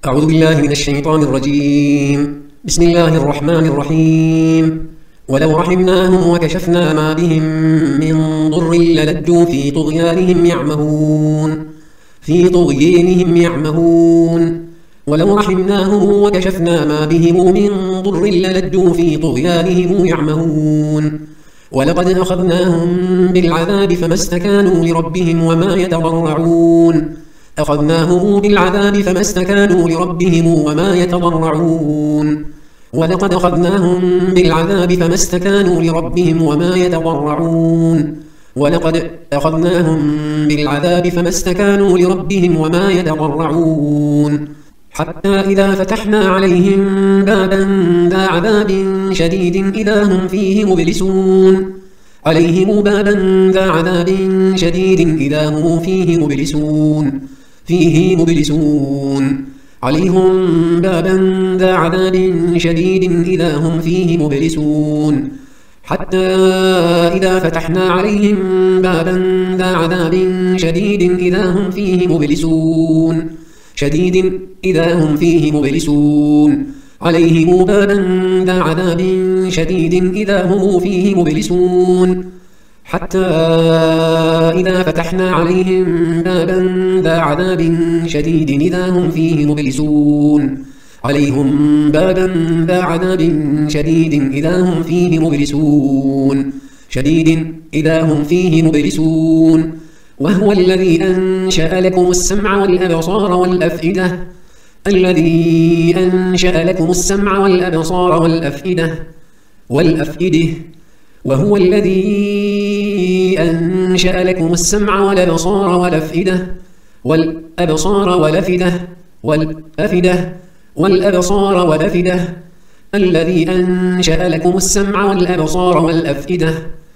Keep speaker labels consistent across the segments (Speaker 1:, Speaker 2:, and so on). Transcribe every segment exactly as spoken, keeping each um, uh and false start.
Speaker 1: أعوذ بالله من الشيطان الرجيم. بسم الله الرحمن الرحيم. ولو رحمناهم وكشفنا ما بهم من ضر للجوا في طغيانهم يعمهون في طغيانهم يعمهون ولو رحمناهم وكشفنا ما بهم من ضر للجوا في طغيانهم يعمهون ولقد أخذناهم بالعذاب فما استكانوا لربهم وما يتضرعون أخذناهم بالعذاب فما استكانوا لربهم وما يتضرعون ولقد أخذناهم بالعذاب فما استكانوا لربهم وما يتضرعون ولقد أخذناهم بالعذاب فما استكانوا لربهم وما يتضرعون حتى إذا فتحنا عليهم بابا ذا عذاب شديد إذا هم فيه مبلسون عليهم بابا ذا عذاب شديد إذا هم فيه مبلسون فيه مبلسون عليهم بابا ذا عذاب شديد إذا هم فيه مبلسون حتى إذا فتحنا عليهم بابا ذا عذاب شديد إذا هم فيه مبلسون شديد إذا هم فيه مبلسون عليهم بابا ذا عذاب شديد إذا هم فيه مبلسون حتى إذا فتحنا عليهم بابا ذا عذاب شديد إذا هم فيه مبلسون عليهم بابا ذا عذاب شديد إذا هم فيه مبلسون شديد إذا هم فيه مبلسون وهو الذي أنشأ لكم السمع والأبصار والأفئدة الذي أنشأ لكم السمع والأبصار والأفئدة والأفئدة وهو الذي أنشأ لكم السمع والأبصار والأفئدة والأبصار والأفئدة والأفئدة والأبصار والأفئدة الذي أنشأ لكم السمع والأبصار والأفئدة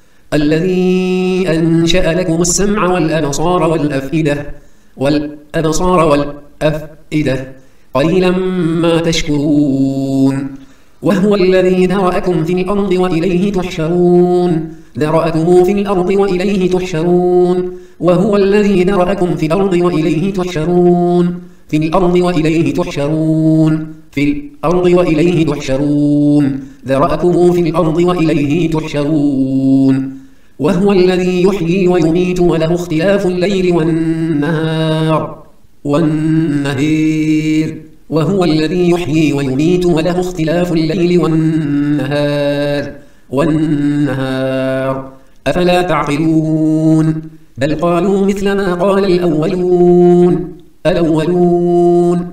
Speaker 1: الذي أنشأ لكم السمع والأبصار والأفئدة والأبصار والأفئدة قليلا ما تشكرون وهو الذي ذرأكم في الأرض وإليه تحشرون ذرأكم في الأرض وإليه تحشرون وهو الذي ذرأكم في الأرض وإليه تحشرون في الأرض وإليه تحشرون في الأرض وإليه تحشرون ذرأكم في الأرض وإليه تحشرون وهو الذي يحيي ويميت وله اختلاف الليل والنهار والنهار وهو الذي يحيي ويميت وله اختلاف الليل والنهار والنهار أفلا تعقلون بل قالوا مثل ما قال الأولون الأولون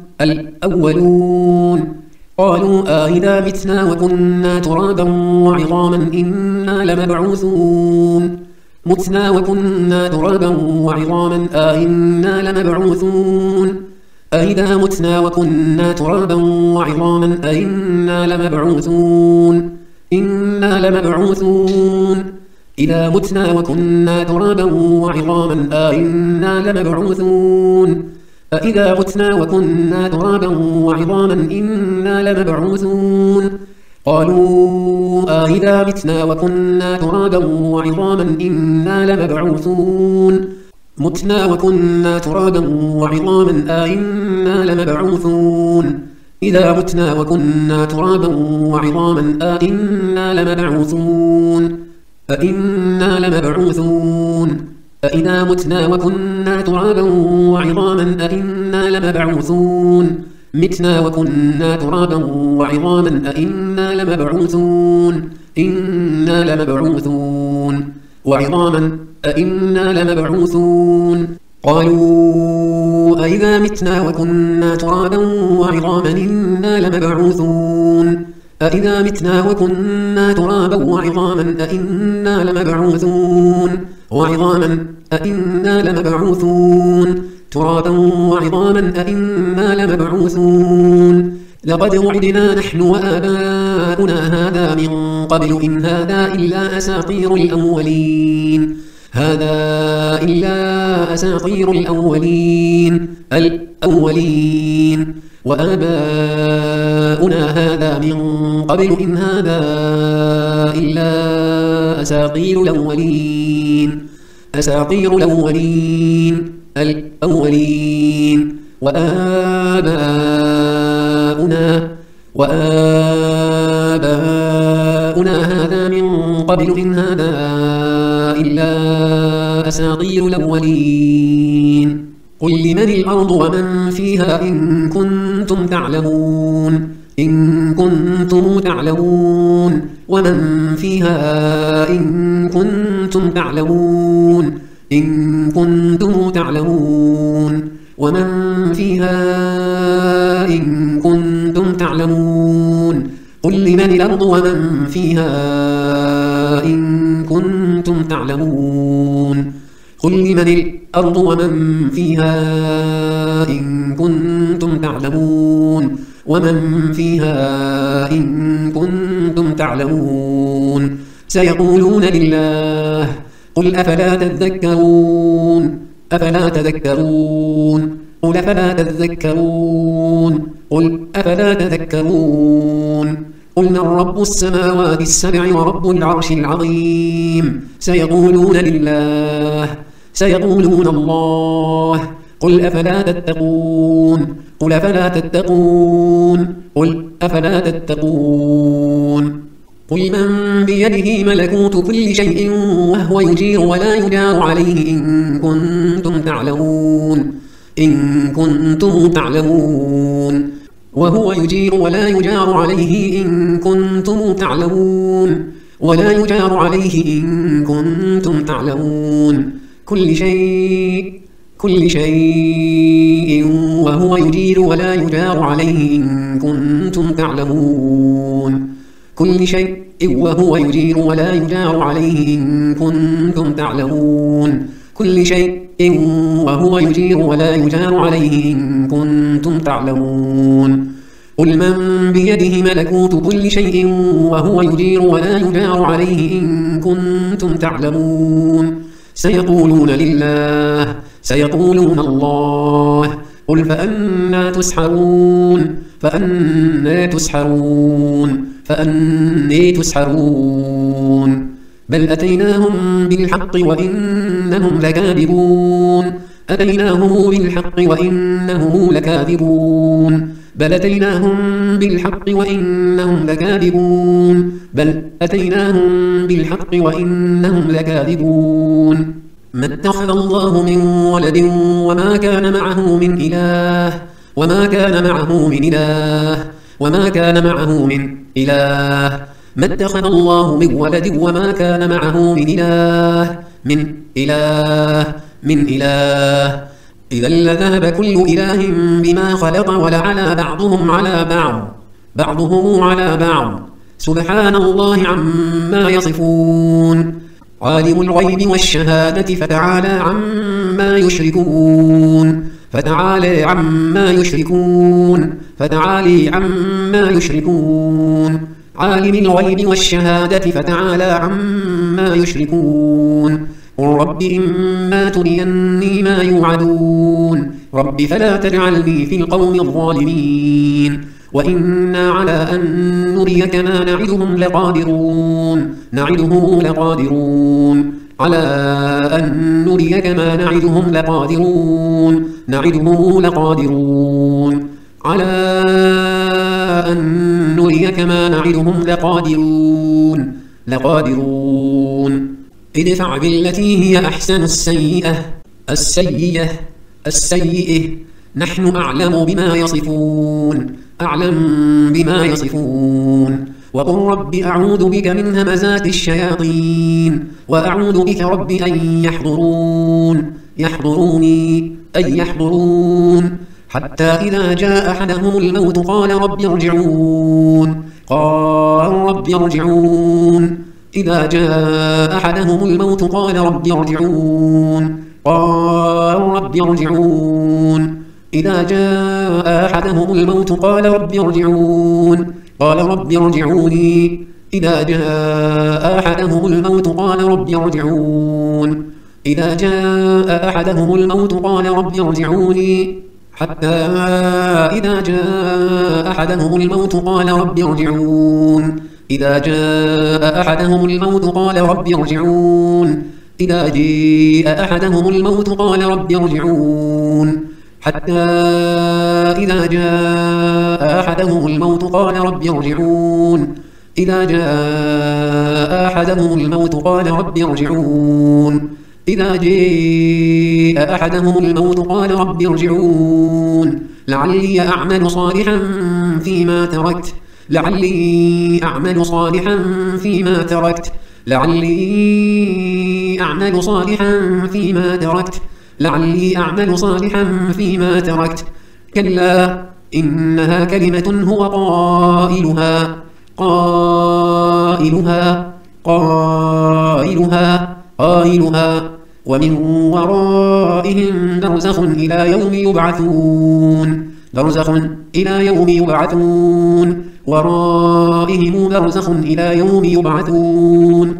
Speaker 1: الأولون قالوا آئذا متنا وكنا ترابا وعظاما إنا لمبعوثون متنا وكنا ترابا وعظاما آئنا لمبعوثون أئذا متنا وكنا ترابا وعظاما أئنا لمبعوثون إنا لمبعوثون إذا متنا وكنا ترابا وعظاما أئنا لمبعوثون أئذا متنا وكنا ترابا وعظاما إنا لمبعوثون قالوا أئذا متنا وكنا ترابا وعظاما إنا لمبعوثون متنا وكنا ترابا وعظاما أئنا لمبعوثون إذا متنا وكنا ترابا وعظاما أئنا لمبعوثون أئنا لمبعوثون أئذا متنا وكنا ترابا وعظاما أئنا لمبعوثون متنا وكنا ترابا وعظاما أئنا لمبعوثون إنا لمبعوثون وعظاما أئنا لمبعوثون قالوا أئذا متنا وكنا ترابا وعظاما إنا لمبعوثون أئذا متنا وكنا ترابا وعظاما أئنا لمبعوثون وعظاما أئنا لمبعوثون ترابا وعظاما أئنا لمبعوثون لقد وعدنا نحن وآباؤنا هذا من قبل إن هذا إلا أساطير الأولين هذا إلا أساطير الأولين الأولين وآباؤنا هذا من قبل إن هذا إلا أساطير الأولين أساطير الأولين الأولين وآباؤنا وآباؤنا وآباؤنا هذا من قبل إن هذا إلا أساطير الأولين قل لمن الأرض ومن فيها إن كنتم تعلمون إن كنتم تعلمون ومن فيها إن كنتم تعلمون إن كنتم تعلمون ومن فيها إن كنتم تعلمون قل لمن الأرض ومن فيها إن كنتم تعلمون قل لمن الأرض ومن فيها إن كنتم تعلمون ومن فيها إن كنتم تعلمون سيقولون لله قل أفلا تذكرون أفلا تذكرون قل أفلا تذكرون قل أفلا تذكرون قل من رب السماوات السبع ورب العرش العظيم سيقولون لله سيقولون الله قل أفلا تتقون قل أفلا تتقون قل أفلا تتقون قل من بيده ملكوت كل شيء وهو يجير ولا يجار عليه إن كنتم تعلمون إن كنتم تعلمون وهو يجير ولا يجار عليه إن كنتم تعلمون ولا يجار عليه إن كنتم تعلمون كل شيء كل شيء وهو يجير ولا يجار عليه إن كنتم تعلمون كل شيء وهو يجير ولا يجار عليه إن كنتم تعلمون كل شيء وهو يجير ولا يجار عليه إن كنتم تعلمون قل من بيده ملكوت كل شيء وهو يجير ولا يجار عليه إن كنتم تعلمون سيقولون لله سيقولون الله قل فأنا تسحرون فأنا تسحرون فأني تسحرون بل أتيناهم بالحق وإنهم لكاذبون أتيناهم بالحق وإنهم لكاذبون بل أتيناهم بالحق وإنهم لكاذبون بل أتيناهم بالحق وإنهم لكاذبون ما اتخذ الله من ولد وما كان معه من إله وما كان معه من إله وما كان معه من إله ما اتخذ الله من ولد وما كان معه من إله من إله من إله إذا لذهب كل إله بما خلق ولعلى بعضهم على بعض بعضهم على بعض سبحان الله عما يصفون عالم الغيب والشهادة فتعالى عما يشركون فتعالى عما يشركون فتعالي عما يشركون عالم الغيب والشهادة فتعالى عما يشركون قل رب إما تريني ما يوعدون رب فلا تجعلني في القوم الظالمين وإنا على أن نريك ما نعدهم لقادرون نعدهم لقادرون على أن نريك ما نعدهم لقادرون نعدهم لقادرون على أن نريك ما نعدهم لقادرون لقادرون ادفع بالتي هي أحسن السيئة السيئة السيئة نحن أعلم بما يصفون أعلم بما يصفون وقل رب أعوذ بك من همزات الشياطين وأعوذ بك رب أن يحضرون يحضروني أي يحضرون حتى إذا جاء أحدهم الموت قال رب ارجعون قال رب ارجعون إذا جاء أحدهم الموت قال رب ارجعون قال رب ارجعون إذا جاء أحدهم الموت قال رب ارجعون قال رب ارجعوني إذا جاء أحدهم الموت قال رب ارجعون إذا جاء أحدهم الموت قال رب ارجعوني حتى إذا جاء أحدهم الموت قال رب ارجعون إذا جاء أحدهم الموت قال رب ارجعون إذا جاء أحدهم الموت قال رب ارجعون حتى إذا جاء أحدهم الموت قال رب ارجعون إذا جاء أحدهم الموت قال رب ارجعون إذا جاء أحدهم الموت قال رب ارجعون لعلي أعمل صالحا فيما تركت لعلي أعمل صالحا فيما تركت لعلي أعمل صالحا فيما تركت لعلي أعمل صالحا فيما تركت كلا إنها كلمة هو قائلها قائلها قائلها قائلها ومن ورائهم برزخ إلى يوم يبعثون برزخ إلى يوم يبعثون ورائهم برزخ إلى يوم يبعثون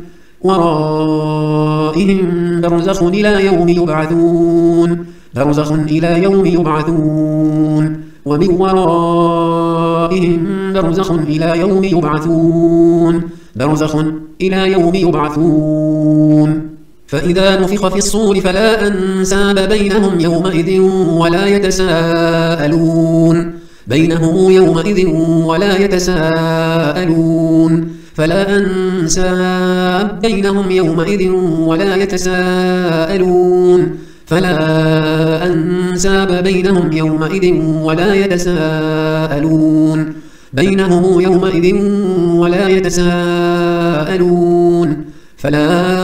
Speaker 1: ورائهم برزخ إلى يوم يبعثون برزخ إلى يوم يبعثون ومن ورائهم برزخ إلى يوم يبعثون برزخ إلى يوم يبعثون فإذا نفخ في الصور فلا أنساب بينهم يومئذ ولا يتساءلون بينهم يومئذ ولا يتساءلون فلا أنساب بينهم يومئذ ولا يتساءلون فلا أنساب بينهم يومئذ ولا يتساءلون بينهم يومئذ ولا يتساءلون فلا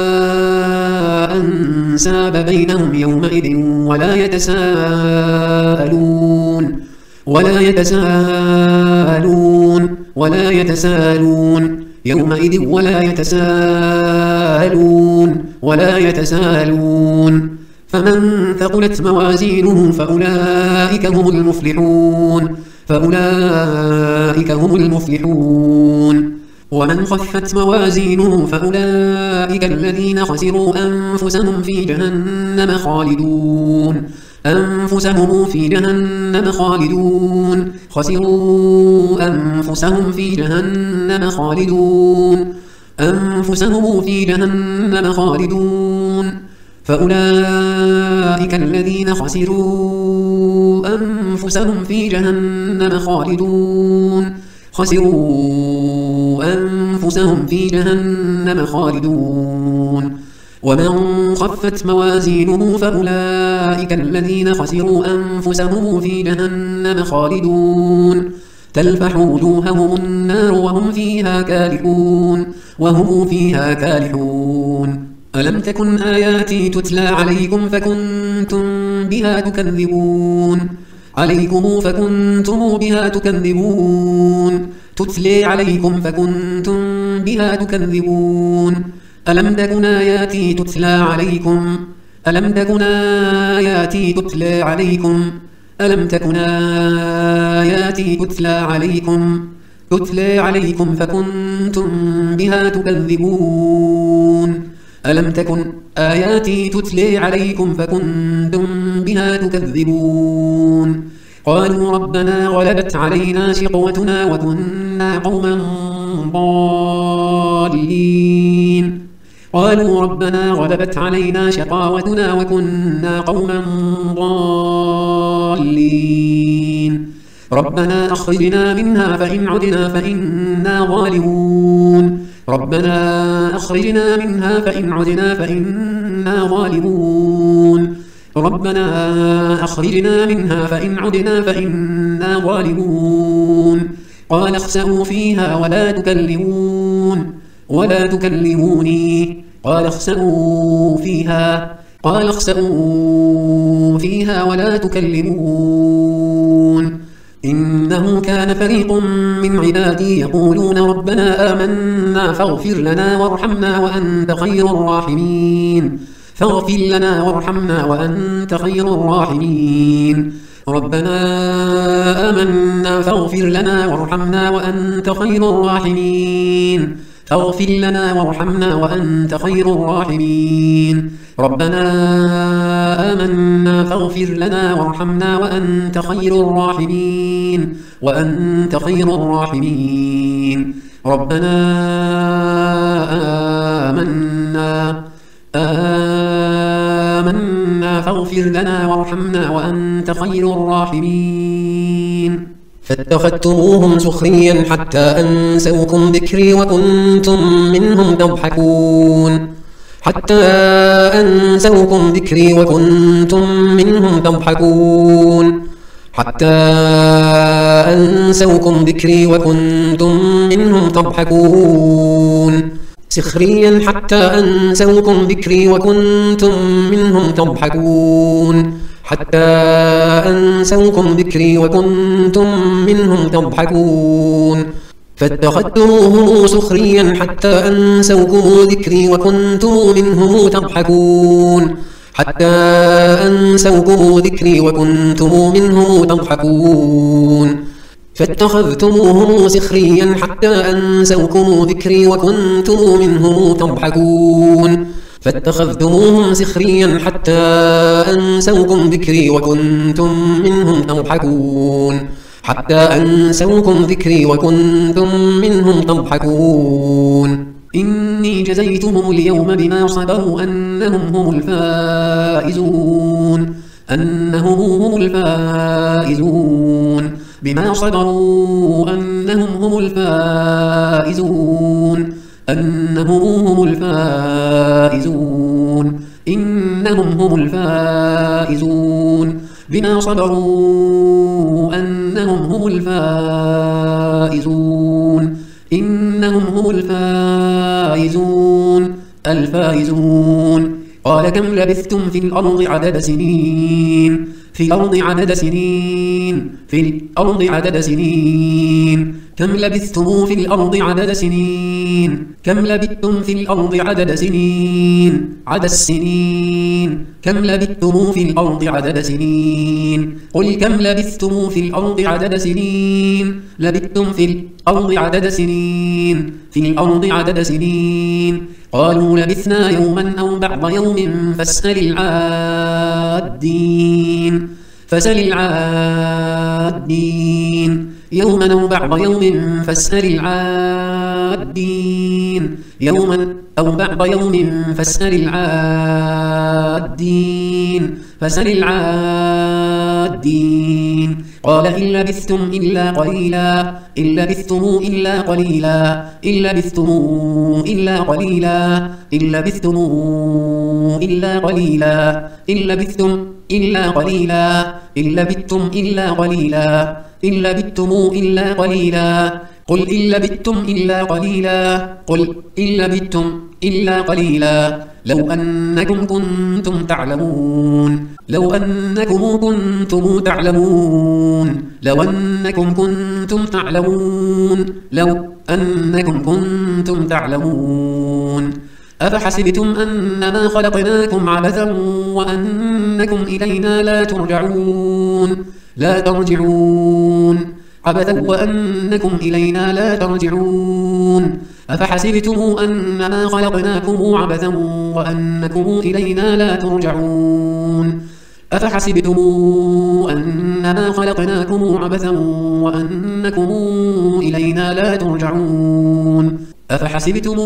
Speaker 1: أنساب بينهم يومئذ ولا يتساءلون ولا يتساءلون ولا يتساءلون يومئذ ولا يتساءلون ولا يتساءلون فمن ثقلت موازينه فأولئك هم المفلحون فأولئك هم المفلحون ومن خفت موازينه فأولئك الذين خسروا أنفسهم في جهنم خالدون أنفسهم في جهنم خالدون خسروا أنفسهم في جهنم خالدون أنفسهم في جهنم خالدون فأولئك الذين خسروا أنفسهم في جهنم خالدون خسروا أنفسهم في جهنم خالدون ومن خفت موازينه فأولئك الذين خسروا أنفسهم في جهنم خالدون تلفح وجوههم النار وهم فيها كالحون وهم فيها كالحون ألم تكن آياتي تتلى عليكم فكنتم بها تكذبون عليكم فكنتم بها تكذبون تتلى عليكم فكنتم بها تكذبون ألم تكن آياتي تتلى عليكم ألم تكن آياتي تتلى عليكم ألم تكن آياتي تتلى عليكم تتلى عليكم فكنتم بها تكذبون ألم تكن آياتي تتلى عليكم فكنتم بها تكذبون قالوا ربنا غلبت علينا شقوتنا وكنا قوما ضالين قالوا ربنا غلبت علينا شقاوتنا وكنا قوما ضالين ربنا أخرجنا منها فإن عدنا فإنا ظالمون ربنا أخرجنا منها فإن عدنا فإنا ظالمون ربنا أخرجنا منها فإن عدنا فإنا ظالمون قال اخسئوا فيها ولا تكلمون ولا تكلموني قال اخسئوا فيها قال اخسئوا فيها ولا تكلمون إنه كان فريق من عبادي يقولون ربنا آمنا فاغفر لنا وارحمنا وأنت خير الراحمين فاغفر لنا وارحمنا وأنت خير الراحمين ربنا آمنا فاغفر لنا وارحمنا وأنت خير الراحمين فاغفر لنا وارحمنا وأنت خير الراحمين ربنا آمنا فاغفر لنا وارحمنا وأنت خير الراحمين وأنت خير الراحمين ربنا آمنا آمنا ربنا فاغفر لنا وارحمنا وأنت خير الراحمين فاتخذتموهم سخريا حتى أنسوكم ذكري وكنتم منهم تضحكون حتى أنسوكم ذكري وكنتم منهم تضحكون حتى أنسوكم ذكري وكنتم منهم تضحكون سخريا حتى أنسوكم ذكري وكنتم منهم تضحكون حتى أنسوكم ذكري وكنتم منهم تضحكون فاتخذتموهم سخريا حتى أنسوكم ذكري وكنتم منهم تضحكون حتى أنسوكم ذكري وكنتم منهم تضحكون فاتخذتموهم سخريا حتى أنسوكم ذكري وكنتم منهم تضحكون فاتخذتموهم سخريا حتى أنسوكم ذكري وكنتم منهم تضحكون حتى أنسوكم ذكري وكنتم منهم تضحكون إني جزيتهم اليوم بما صبروا أنهم هم الفائزون أنهم هم الفائزون بما صبروا أنهم هم الفائزون أنهم هم الفائزون إنهم هم الفائزون بما صبروا أنهم هم الفائزون إنهم هم الفائزون الفائزون قال كم لبثتم في الأرض عدد سنين في الأرض عدد سنين في الأرض عدد سنين كم لبثتم في الأرض عدد سنين كم لبثتم في الأرض عدد سنين عدد السنين كم لبثتم في الأرض عدد سنين قل كم لبثتم في الأرض عدد سنين لبثتم في الأرض عدد سنين في الأرض عدد سنين قالوا لبثنا يوما أو بعض يوم فاسأل العادين فاسأل العادين يوما أو بعض يوم فاسأل العادين يوما أو بعض يوم فاسأل العادين فاسأل العادين قال إن لبثتم إلا قليلا إن لبثتم إلا قليلا إن لبثتم إلا قليلا إن لبثتم إلا قليلا إن لبثتم إلا قليلا إن لبثتم إلا قليلا إن لبثتم إلا قليلا قل إن لبثتم إلا قليلا قل إن لبثتم إلا قليلا لو أنكم كنتم تعلمون لو أنكم كنتم تعلمون لو أنكم كنتم تعلمون لو أنكم كنتم تعلمون أفحسبتم أنما خلقناكم عبثا وأنكم إلينا لا ترجعون لا ترجعون عبثا وأنكم إلينا لا ترجعون أفحسبتم أنما خلقناكم عبثا وأنكم إلينا لا ترجعون أفحسبتم أنما خلقناكم عبثا وأنكم إلينا لا ترجعون أفحسبتم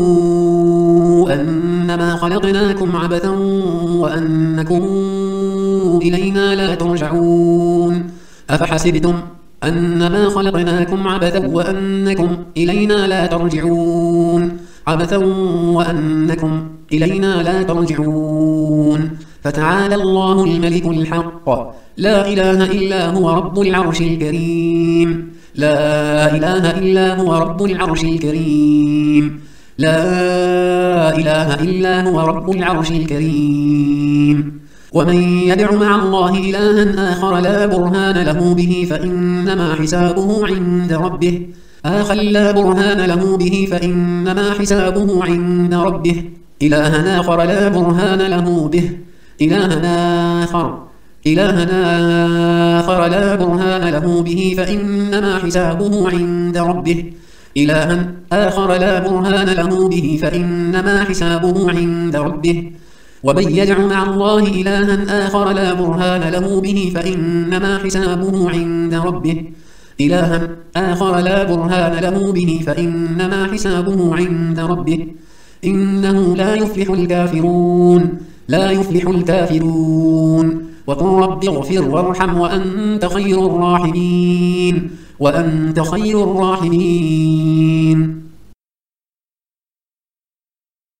Speaker 1: أنما خلقناكم عبثا وأنكم إلينا لا ترجعون أفحسبتم أنما خلقناكم عبثا وأنكم إلينا لا ترجعون عبثا وأنكم إلينا لا ترجعون فتعالى الله الملك الحق لا إله إلا هو رب العرش الكريم لا إله إلا هو رب العرش الكريم لا إله إلا هو رب العرش الكريم ومن يدع مع الله إلها آخر لا برهان له به فإنما حسابه عند ربه آخر لا برهان له به فإنما حسابه عند ربه إلها آخر لا برهان له به إلها آخر إلها آخر لا برهان له به فإنما حسابه عند ربه إلها آخر لا برهان له به فإنما حسابه عند ربه ومن يدع مع الله إلها آخر لا برهان له به فإنما حسابه عند ربه إلها آخر لا برهان له به فإنما حسابه عند ربه إنه لا يفلح الكافرون لا يفلح الكافرون وقل رب اغفر وارحم وأنت خير الراحمين وأنت خير الراحمين